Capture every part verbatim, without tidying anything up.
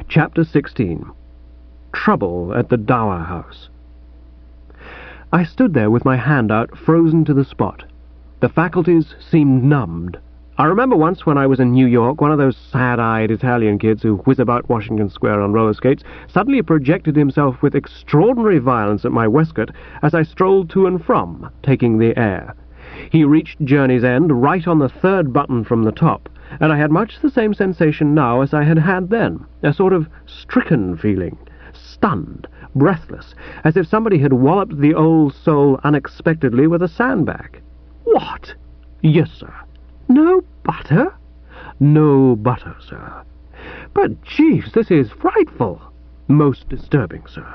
Chapter sixteen. Trouble at the Dower House. I stood there with my hand out, frozen to the spot. The faculties seemed numbed. I remember once when I was in New York, one of those sad-eyed Italian kids who whiz about Washington Square on roller skates suddenly projected himself with extraordinary violence at my waistcoat as I strolled to and from, taking the air. He reached Journey's End right on the third button from the top, and I had much the same sensation now as I had had then, a sort of stricken feeling, stunned, breathless, as if somebody had walloped the old soul unexpectedly with a sandbag. What? Yes, sir. No butter? No butter, sir. But, Jeeves, this is frightful. Most disturbing, sir.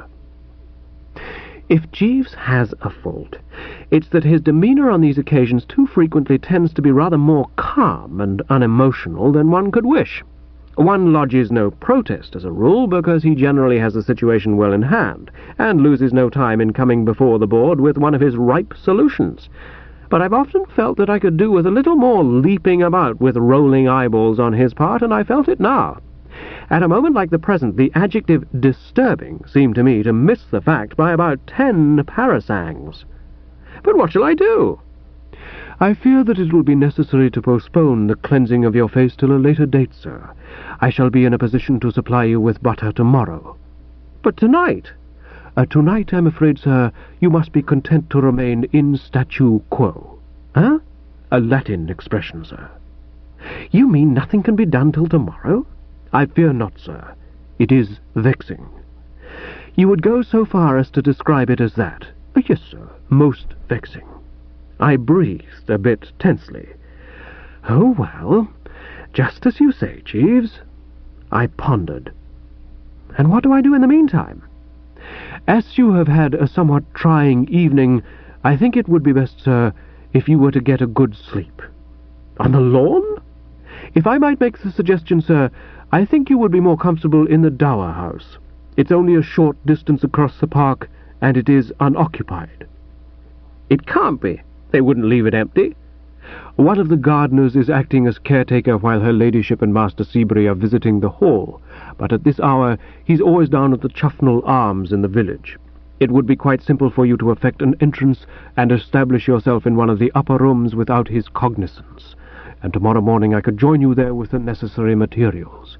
If Jeeves has a fault, it's that his demeanour on these occasions too frequently tends to be rather more calm and unemotional than one could wish. One lodges no protest as a rule, because he generally has the situation well in hand, and loses no time in coming before the board with one of his ripe solutions. But I've often felt that I could do with a little more leaping about with rolling eyeballs on his part, and I felt it now. At a moment like the present, the adjective disturbing seemed to me to miss the fact by about ten parasangs. But what shall I do? I fear that it will be necessary to postpone the cleansing of your face till a later date, sir. I shall be in a position to supply you with butter tomorrow. But tonight? Uh, tonight, I'm afraid, sir, you must be content to remain in statu quo. Huh? A Latin expression, sir. You mean nothing can be done till tomorrow? I fear not, sir. It is vexing. You would go so far as to describe it as that? Uh, yes, sir, most vexing. I breathed a bit tensely. Oh, well, just as you say, Jeeves. I pondered. And what do I do in the meantime? As you have had a somewhat trying evening, I think it would be best, sir, if you were to get a good sleep. On the lawn? If I might make the suggestion, sir, I think you would be more comfortable in the Dower House. It's only a short distance across the park, and it is unoccupied. It can't be. They wouldn't leave it empty. One of the gardeners is acting as caretaker while her ladyship and Master Seabury are visiting the hall, but at this hour he's always down at the Chuffnell Arms in the village. It would be quite simple for you to effect an entrance and establish yourself in one of the upper rooms without his cognizance, and tomorrow morning I could join you there with the necessary materials.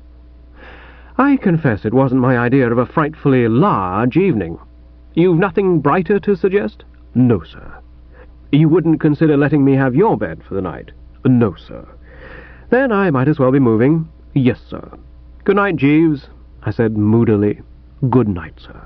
I confess it wasn't my idea of a frightfully large evening. You've nothing brighter to suggest? No, sir. You wouldn't consider letting me have your bed for the night? No, sir. Then I might as well be moving. Yes, sir. Good night, Jeeves, I said moodily. Good night, sir.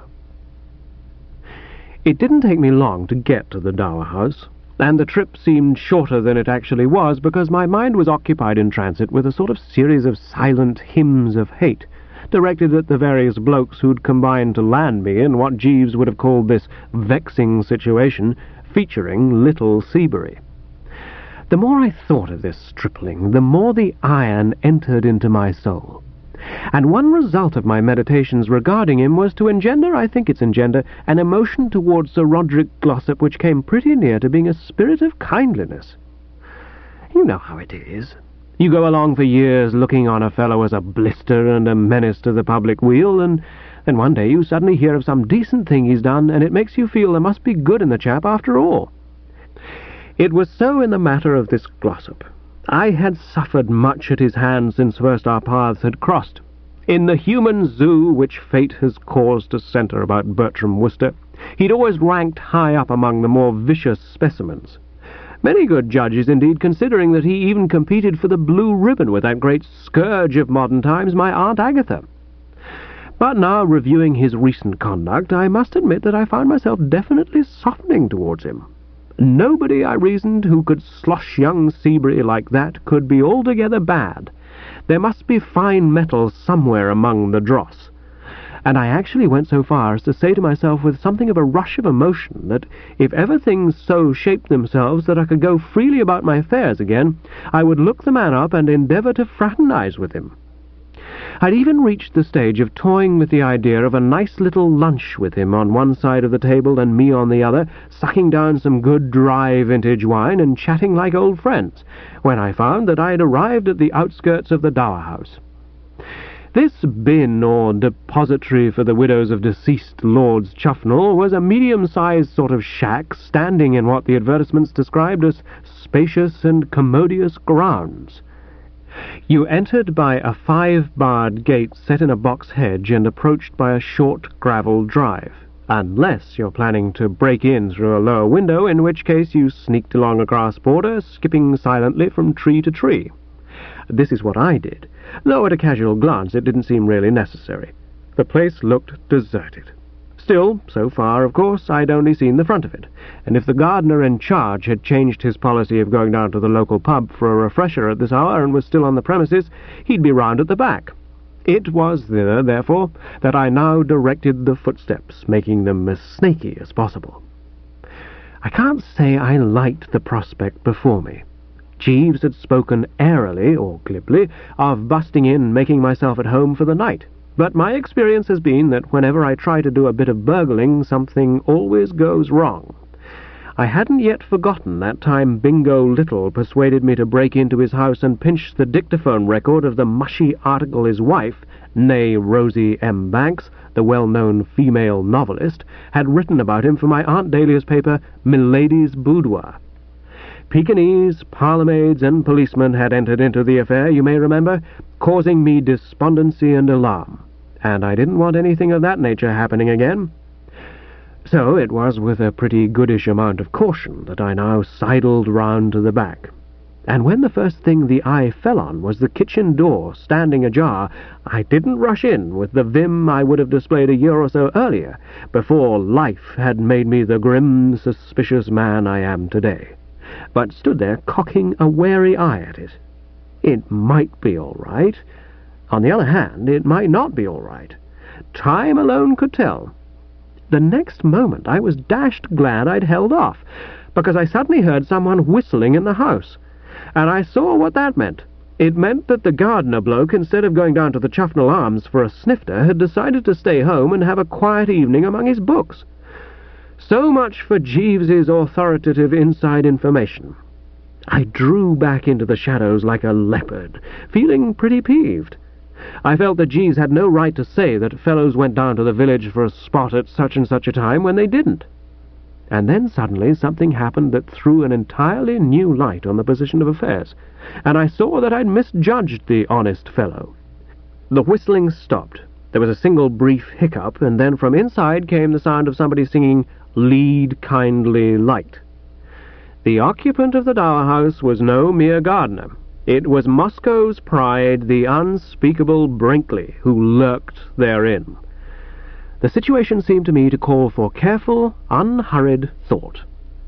It didn't take me long to get to the Dower House, and the trip seemed shorter than it actually was because my mind was occupied in transit with a sort of series of silent hymns of hate, directed at the various blokes who'd combined to land me in what Jeeves would have called this vexing situation, featuring little Seabury. The more I thought of this stripling, the more the iron entered into my soul. And one result of my meditations regarding him was to engender, I think it's engender, an emotion towards Sir Roderick Glossop which came pretty near to being a spirit of kindliness. You know how it is. You go along for years looking on a fellow as a blister and a menace to the public weal, and then one day you suddenly hear of some decent thing he's done, and it makes you feel there must be good in the chap after all. It was so in the matter of this Glossop. I had suffered much at his hands since first our paths had crossed. In the human zoo which fate has caused to centre about Bertram Wooster, he'd always ranked high up among the more vicious specimens. Many good judges, indeed, considering that he even competed for the blue ribbon with that great scourge of modern times, my Aunt Agatha. But now, reviewing his recent conduct, I must admit that I found myself definitely softening towards him. Nobody, I reasoned, who could slosh young Seabury like that could be altogether bad. There must be fine metal somewhere among the dross. And I actually went so far as to say to myself with something of a rush of emotion that if ever things so shaped themselves that I could go freely about my affairs again, I would look the man up and endeavour to fraternize with him. I'd even reached the stage of toying with the idea of a nice little lunch with him on one side of the table and me on the other, sucking down some good dry vintage wine and chatting like old friends, when I found that I had arrived at the outskirts of the Dower House. This bin, or depository for the widows of deceased Lords Chuffnell, was a medium-sized sort of shack standing in what the advertisements described as spacious and commodious grounds. You entered by a five-barred gate set in a box hedge and approached by a short gravel drive, unless you're planning to break in through a lower window, in which case you sneaked along a grass border, skipping silently from tree to tree. This is what I did, though at a casual glance it didn't seem really necessary. The place looked deserted. Still, so far, of course, I'd only seen the front of it, and if the gardener in charge had changed his policy of going down to the local pub for a refresher at this hour and was still on the premises, he'd be round at the back. It was thither, therefore, that I now directed the footsteps, making them as snaky as possible. I can't say I liked the prospect before me. Jeeves had spoken airily, or glibly, of busting in and making myself at home for the night, but my experience has been that whenever I try to do a bit of burgling, something always goes wrong. I hadn't yet forgotten that time Bingo Little persuaded me to break into his house and pinch the dictaphone record of the mushy article his wife, née Rosie M. Banks, the well-known female novelist, had written about him for my Aunt Dahlia's paper, Milady's Boudoir. Pekingese, parlourmaids, and policemen had entered into the affair, you may remember, causing me despondency and alarm, and I didn't want anything of that nature happening again. So it was with a pretty goodish amount of caution that I now sidled round to the back, and when the first thing the eye fell on was the kitchen door standing ajar, I didn't rush in with the vim I would have displayed a year or so earlier, before life had made me the grim, suspicious man I am today, but stood there cocking a wary eye at it. It might be all right. On the other hand, it might not be all right. Time alone could tell. The next moment I was dashed glad I'd held off, because I suddenly heard someone whistling in the house, and I saw what that meant. It meant that the gardener bloke, instead of going down to the Chuffnell Arms for a snifter, had decided to stay home and have a quiet evening among his books. So much for Jeeves's authoritative inside information. I drew back into the shadows like a leopard, feeling pretty peeved. I felt that Jeeves had no right to say that fellows went down to the village for a spot at such and such a time when they didn't. And then suddenly something happened that threw an entirely new light on the position of affairs, and I saw that I'd misjudged the honest fellow. The whistling stopped. There was a single brief hiccup, and then from inside came the sound of somebody singing "Lead, Kindly Light." The occupant of the dower house was no mere gardener. It was Moscow's pride, the unspeakable Brinkley, who lurked therein. The situation seemed to me to call for careful, unhurried thought.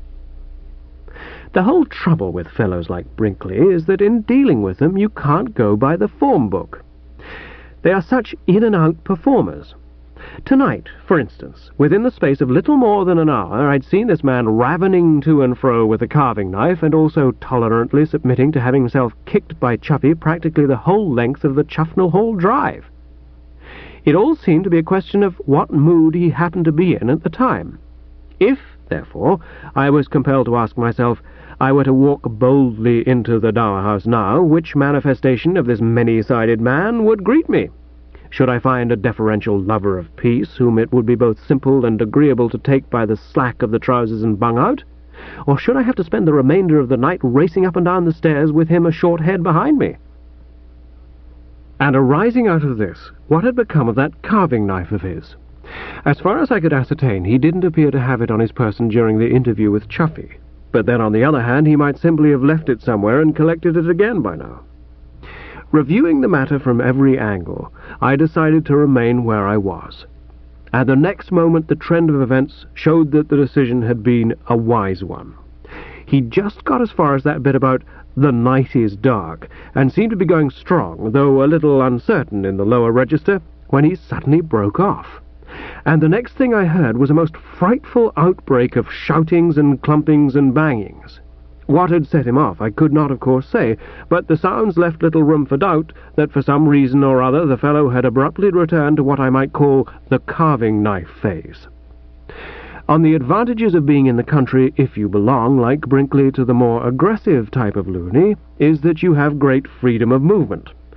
The whole trouble with fellows like Brinkley is that in dealing with them you can't go by the form book. They are such in-and-out performers. Tonight, for instance, within the space of little more than an hour, I'd seen this man ravening to and fro with a carving knife, and also tolerantly submitting to having himself kicked by Chuffy practically the whole length of the Chuffnell Hall Drive. It all seemed to be a question of what mood he happened to be in at the time. If, therefore, I was compelled to ask myself, I were to walk boldly into the dower house now, which manifestation of this many-sided man would greet me? Should I find a deferential lover of peace, whom it would be both simple and agreeable to take by the slack of the trousers and bung out? Or should I have to spend the remainder of the night racing up and down the stairs with him a short head behind me? And arising out of this, what had become of that carving knife of his? As far as I could ascertain, he didn't appear to have it on his person during the interview with Chuffy, but then on the other hand he might simply have left it somewhere and collected it again by now. Reviewing the matter from every angle, I decided to remain where I was. At the next moment the trend of events showed that the decision had been a wise one. He'd just got as far as that bit about "the night is dark," and seemed to be going strong, though a little uncertain in the lower register, when he suddenly broke off. And the next thing I heard was a most frightful outbreak of shoutings and clumpings and bangings. What had set him off I could not, of course, say, but the sounds left little room for doubt that for some reason or other the fellow had abruptly returned to what I might call the carving-knife phase. On the advantages of being in the country, if you belong, like Brinkley, to the more aggressive type of loony, is that you have great freedom of movement,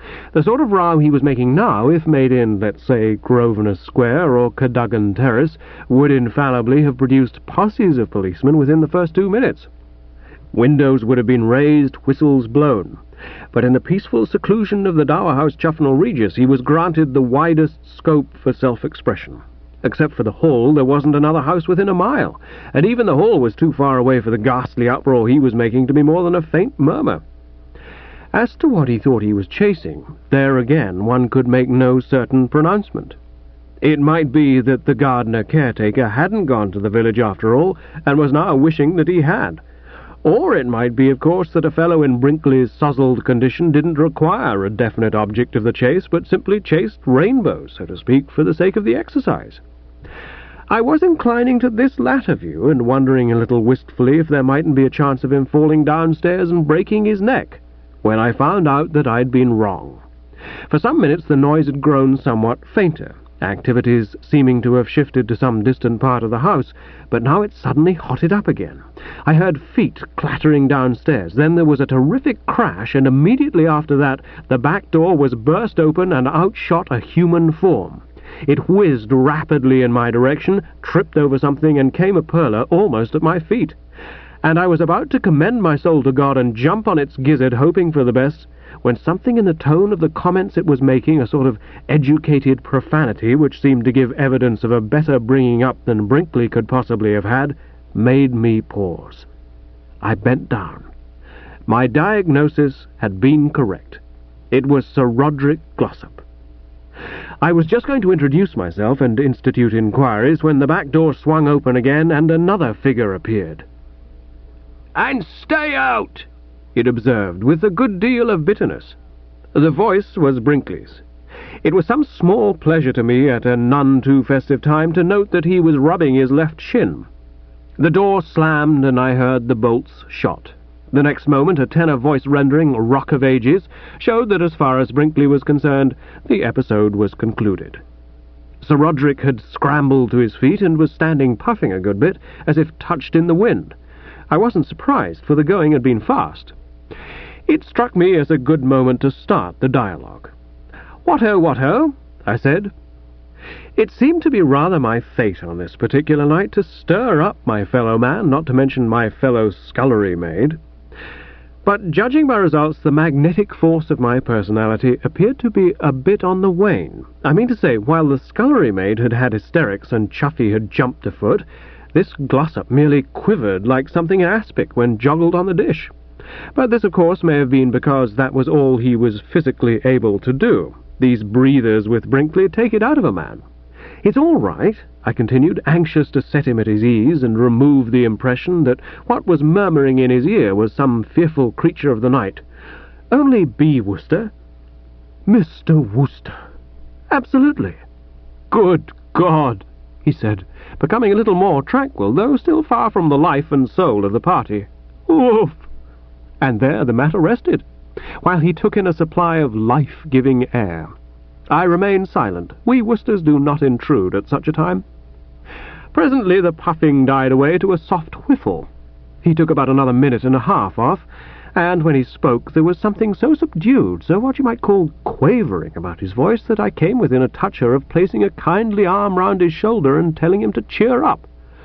The sort of row he was making now, if made in, let's say, Grosvenor Square or Cadogan Terrace, would infallibly have produced posses of policemen within the first two minutes. Windows would have been raised, whistles blown. But in the peaceful seclusion of the Dower House, Chufnell Regis, he was granted the widest scope for self-expression. Except for the hall, there wasn't another house within a mile, and even the hall was too far away for the ghastly uproar he was making to be more than a faint murmur. As to what he thought he was chasing, there again one could make no certain pronouncement. It might be that the gardener caretaker hadn't gone to the village after all, and was now wishing that he had. Or it might be, of course, that a fellow in Brinkley's sozzled condition didn't require a definite object of the chase, but simply chased rainbows, so to speak, for the sake of the exercise. I was inclining to this latter view, and wondering a little wistfully if there mightn't be a chance of him falling downstairs and breaking his neck, when I found out that I'd been wrong. For some minutes the noise had grown somewhat fainter, activities seeming to have shifted to some distant part of the house, but now it suddenly hotted up again. I heard feet clattering downstairs, then there was a terrific crash, and immediately after that the back door was burst open and out shot a human form. It whizzed rapidly in my direction, tripped over something, and came a perler almost at my feet. And I was about to commend my soul to God and jump on its gizzard, hoping for the best, when something in the tone of the comments it was making, a sort of educated profanity which seemed to give evidence of a better bringing up than Brinkley could possibly have had, made me pause. I bent down. My diagnosis had been correct. It was Sir Roderick Glossop. I was just going to introduce myself and institute inquiries when the back door swung open again and another figure appeared. "And stay out!" it observed, with a good deal of bitterness. The voice was Brinkley's. It was some small pleasure to me at a none-too-festive time to note that he was rubbing his left shin. The door slammed, and I heard the bolts shot. The next moment a tenor voice rendering Rock of Ages showed that as far as Brinkley was concerned, the episode was concluded. Sir Roderick had scrambled to his feet and was standing puffing a good bit, as if touched in the wind. I wasn't surprised, for the going had been fast. It struck me as a good moment to start the dialogue. "What-ho, what-ho?" I said. It seemed to be rather my fate on this particular night to stir up my fellow man, not to mention my fellow scullery maid. But judging by results, the magnetic force of my personality appeared to be a bit on the wane. I mean to say, while the scullery maid had had hysterics and Chuffy had jumped a foot, this Glossop merely quivered like something in aspic when joggled on the dish. But this, of course, may have been because that was all he was physically able to do. These breathers with Brinkley take it out of a man. "It's all right," I continued, anxious to set him at his ease and remove the impression that what was murmuring in his ear was some fearful creature of the night. "Only B. Wooster." "Mister Wooster?" "Absolutely." "Good God!" he said, becoming a little more tranquil, though still far from the life and soul of the party. "Oof!" And there the matter rested, while he took in a supply of life-giving air. I remained silent. We Woosters do not intrude at such a time. Presently the puffing died away to a soft whiffle. He took about another minute and a half off, and when he spoke there was something so subdued, so what you might call quavering about his voice, that I came within a toucher of placing a kindly arm round his shoulder and telling him to cheer up.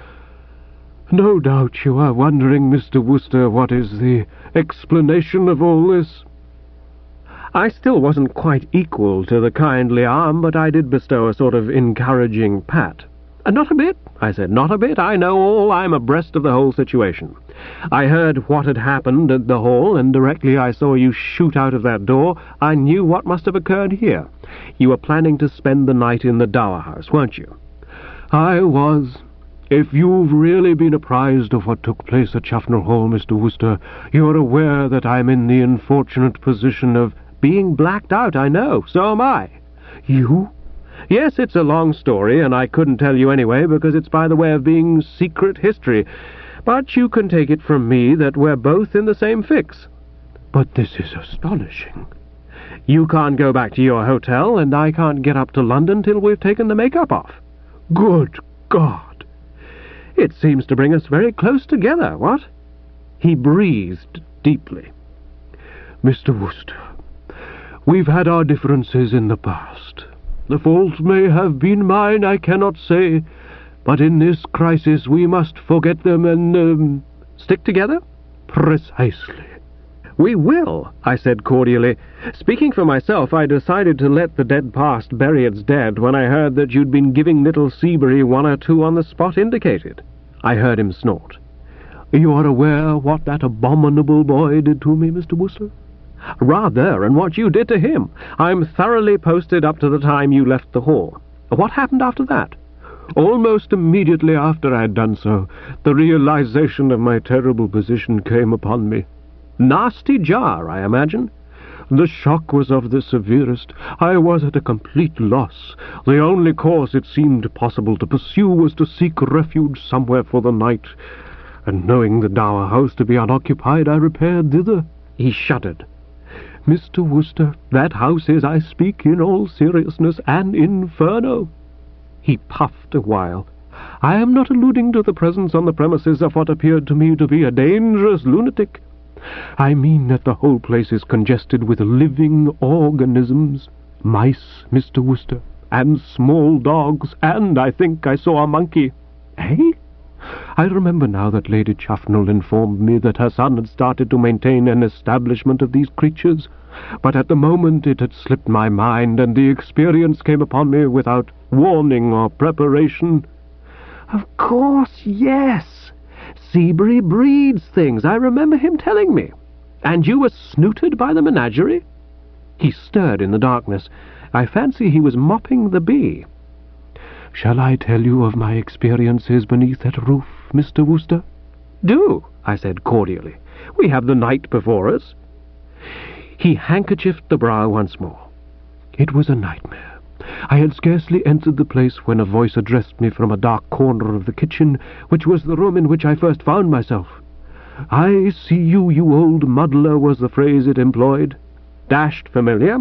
"No doubt you are wondering, Mister Wooster, what is the explanation of all this?" I still wasn't quite equal to the kindly arm, but I did bestow a sort of encouraging pat. "Not a bit," I said, "not a bit. I know all. I'm abreast of the whole situation. I heard what had happened at the hall, and directly I saw you shoot out of that door, I knew what must have occurred here. You were planning to spend the night in the Dower House, weren't you?" "I was. If you've really been apprised of what took place at Chufnell Hall, Mister Wooster, you're aware that I'm in the unfortunate position of—" "Being blacked out, I know. So am I." "You?" "Yes, it's a long story, and I couldn't tell you anyway, because it's by the way of being secret history. But you can take it from me that we're both in the same fix." "But this is astonishing." "You can't go back to your hotel, and I can't get up to London till we've taken the make-up off." "Good God!" "It seems to bring us very close together, what?" He breathed deeply. "Mister Wooster, We've had our differences in the past. The fault may have been mine, I cannot say, but in this crisis we must forget them and, um, stick together? Precisely. We will, I said cordially. Speaking for myself, I decided to let the dead past bury its dead when I heard that you'd been giving little Seabury one or two on the spot indicated. I heard him snort. You are aware what that abominable boy did to me, Mister Wooster? Rather, and what you did to him. I'm thoroughly posted up to the time you left the hall. What happened after that? Almost immediately after I had done so, the realization of my terrible position came upon me. Nasty jar, I imagine. The shock was of the severest. I was at a complete loss. The only course it seemed possible to pursue was to seek refuge somewhere for the night, and knowing the dower house to be unoccupied, I repaired thither. He shuddered. Mister Wooster, that house is, I speak in all seriousness, an inferno. He puffed a while. I am not alluding to the presence on the premises of what appeared to me to be a dangerous lunatic. I mean that the whole place is congested with living organisms. Mice, Mister Wooster, and small dogs, and I think I saw a monkey. Eh? I remember now that Lady Chuffnell informed me that her son had started to maintain an establishment of these creatures, but at the moment it had slipped my mind, and the experience came upon me without warning or preparation. Of course, yes. Seabury breeds things. I remember him telling me. And you were snooted by the menagerie? He stirred in the darkness. I fancy he was mopping the bee. Shall I tell you of my experiences beneath that roof, Mister Wooster? Do, I said cordially. We have the night before us. He handkerchiefed the brow once more. It was a nightmare. I had scarcely entered the place when a voice addressed me from a dark corner of the kitchen, which was the room in which I first found myself. I see you, you old muddler, was the phrase it employed. Dashed familiar.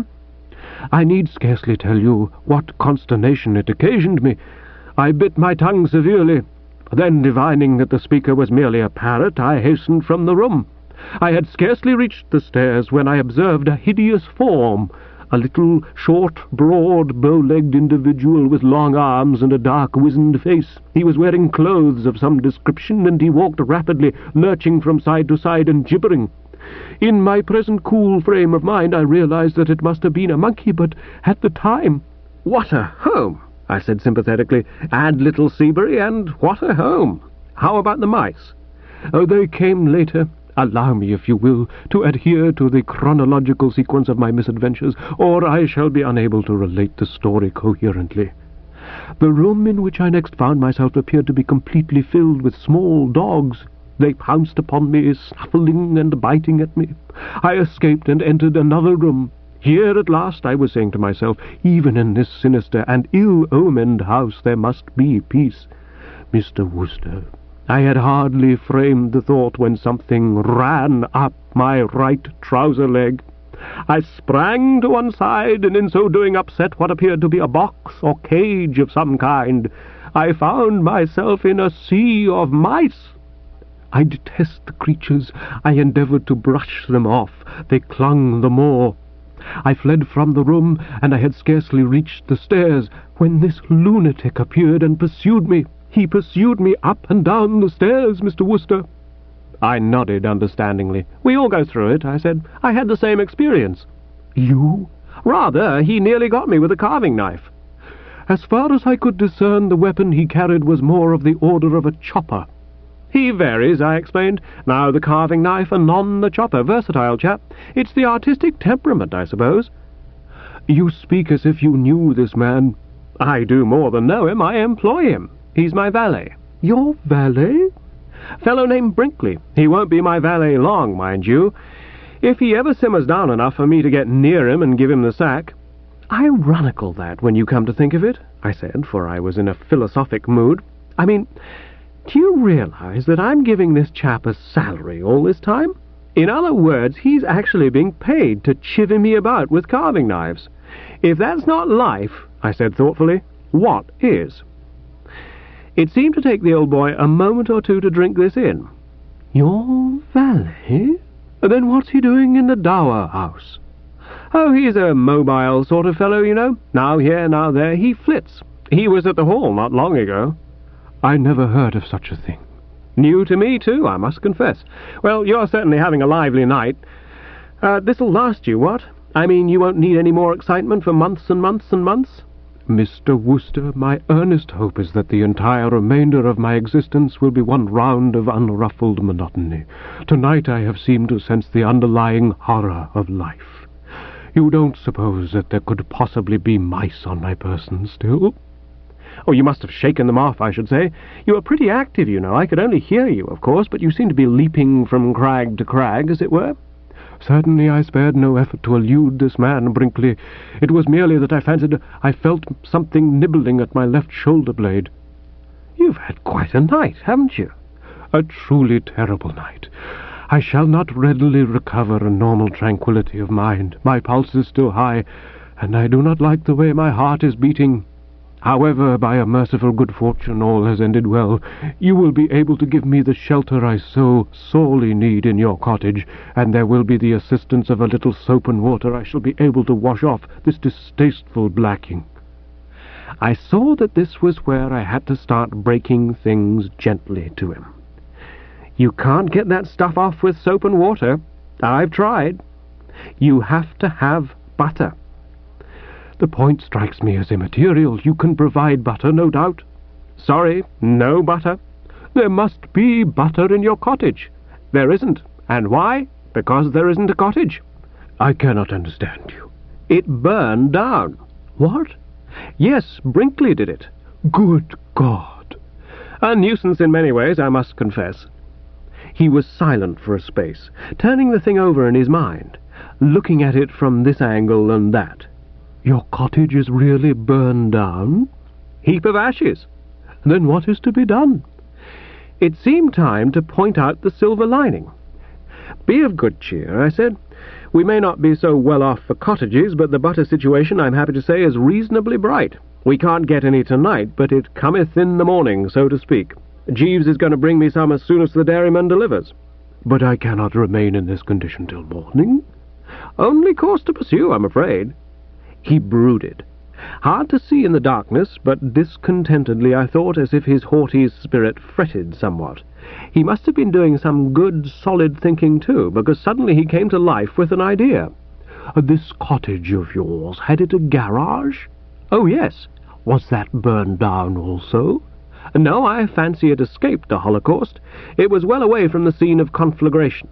I need scarcely tell you what consternation it occasioned me. I bit my tongue severely. Then, divining that the speaker was merely a parrot, I hastened from the room. I had scarcely reached the stairs when I observed a hideous form, a little, short, broad, bow-legged individual with long arms and a dark, wizened face. He was wearing clothes of some description, and he walked rapidly, lurching from side to side and gibbering. In my present cool frame of mind, I realized that it must have been a monkey, but at the time... What a home, I said sympathetically. Add little Seabury, and what a home. How about the mice? Oh, they came later. Allow me, if you will, to adhere to the chronological sequence of my misadventures, or I shall be unable to relate the story coherently. The room in which I next found myself appeared to be completely filled with small dogs. They pounced upon me, snuffling and biting at me. I escaped and entered another room. Here at last, I was saying to myself, even in this sinister and ill-omened house there must be peace. Mister Wooster, I had hardly framed the thought when something ran up my right trouser leg. I sprang to one side, and in so doing upset what appeared to be a box or cage of some kind. I found myself in a sea of mice. I detest the creatures. I endeavoured to brush them off. They clung the more. I fled from the room, and I had scarcely reached the stairs when this lunatic appeared and pursued me. He pursued me up and down the stairs, Mister Wooster. I nodded understandingly. We all go through it, I said. I had the same experience. You? Rather. He nearly got me with a carving knife. As far as I could discern, the weapon he carried was more of the order of a chopper. He varies, I explained. Now the carving knife, and non the chopper. Versatile chap. It's the artistic temperament, I suppose. You speak as if you knew this man. I do more than know him. I employ him. He's my valet. Your valet? Fellow named Brinkley. He won't be my valet long, mind you. If he ever simmers down enough for me to get near him and give him the sack. Ironical, that, when you come to think of it, I said, for I was in a philosophic mood. I mean, do you realize that I'm giving this chap a salary all this time? In other words, he's actually being paid to chivvy me about with carving knives. If that's not life, I said thoughtfully, what is? It seemed to take the old boy a moment or two to drink this in. Your valet? Then what's he doing in the dower house? Oh, he's a mobile sort of fellow, you know. Now here, now there. He flits. He was at the Hall not long ago. I never heard of such a thing. New to me, too, I must confess. Well, you're certainly having a lively night. Uh, this'll last you, what? I mean, you won't need any more excitement for months and months and months? Mister Wooster, my earnest hope is that the entire remainder of my existence will be one round of unruffled monotony. Tonight I have seemed to sense the underlying horror of life. You don't suppose that there could possibly be mice on my person still? Oh, you must have shaken them off, I should say. You were pretty active, you know. I could only hear you, of course, but you seemed to be leaping from crag to crag, as it were. Certainly I spared no effort to elude this man, Brinkley. It was merely that I fancied I felt something nibbling at my left shoulder blade. You've had quite a night, haven't you? A truly terrible night. I shall not readily recover a normal tranquillity of mind. My pulse is still high, and I do not like the way my heart is beating. However, by a merciful good fortune, all has ended well. You will be able to give me the shelter I so sorely need in your cottage, and there will be the assistance of a little soap and water. I shall be able to wash off this distasteful blacking. I saw that this was where I had to start breaking things gently to him. You can't get that stuff off with soap and water. I've tried. You have to have butter. The point strikes me as immaterial. You can provide butter, no doubt. Sorry, no butter. There must be butter in your cottage. There isn't. And why? Because there isn't a cottage. I cannot understand you. It burned down. What? Yes, Brinkley did it. Good God! A nuisance in many ways, I must confess. He was silent for a space, turning the thing over in his mind, looking at it from this angle and that. Your cottage is really burned down? Heap of ashes. Then what is to be done? It seemed time to point out the silver lining. Be of good cheer, I said. We may not be so well off for cottages, but the butter situation, I'm happy to say, is reasonably bright. We can't get any tonight, but it cometh in the morning, so to speak. Jeeves is going to bring me some as soon as the dairyman delivers. But I cannot remain in this condition till morning. Only course to pursue, I'm afraid. He brooded. Hard to see in the darkness, but discontentedly, I thought, as if his haughty spirit fretted somewhat. He must have been doing some good, solid thinking, too, because suddenly he came to life with an idea. This cottage of yours, had it a garage? Oh, yes. Was that burned down also? No, I fancy it escaped the Holocaust. It was well away from the scene of conflagration.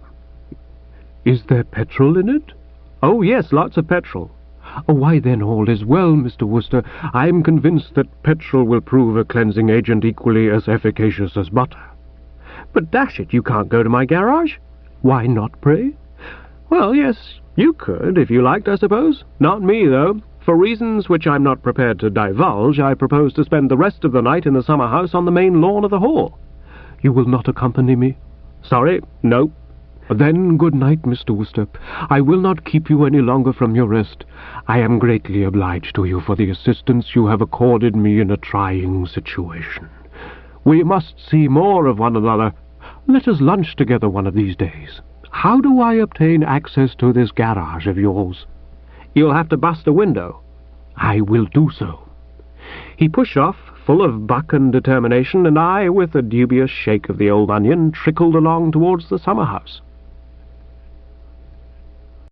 Is there petrol in it? Oh, yes, lots of petrol. Why, then all is well, Mister Wooster. I am convinced that petrol will prove a cleansing agent equally as efficacious as butter. But dash it, you can't go to my garage. Why not, pray? Well, yes, you could, if you liked, I suppose. Not me, though. For reasons which I'm not prepared to divulge, I propose to spend the rest of the night in the summer house on the main lawn of the Hall. You will not accompany me? Sorry, no. Then good night, Mister Wooster. I will not keep you any longer from your rest. I am greatly obliged to you for the assistance you have accorded me in a trying situation. We must see more of one another. Let us lunch together one of these days. How do I obtain access to this garage of yours? You'll have to bust a window. I will do so. He pushed off, full of buck and determination, and I, with a dubious shake of the old onion, trickled along towards the summer house.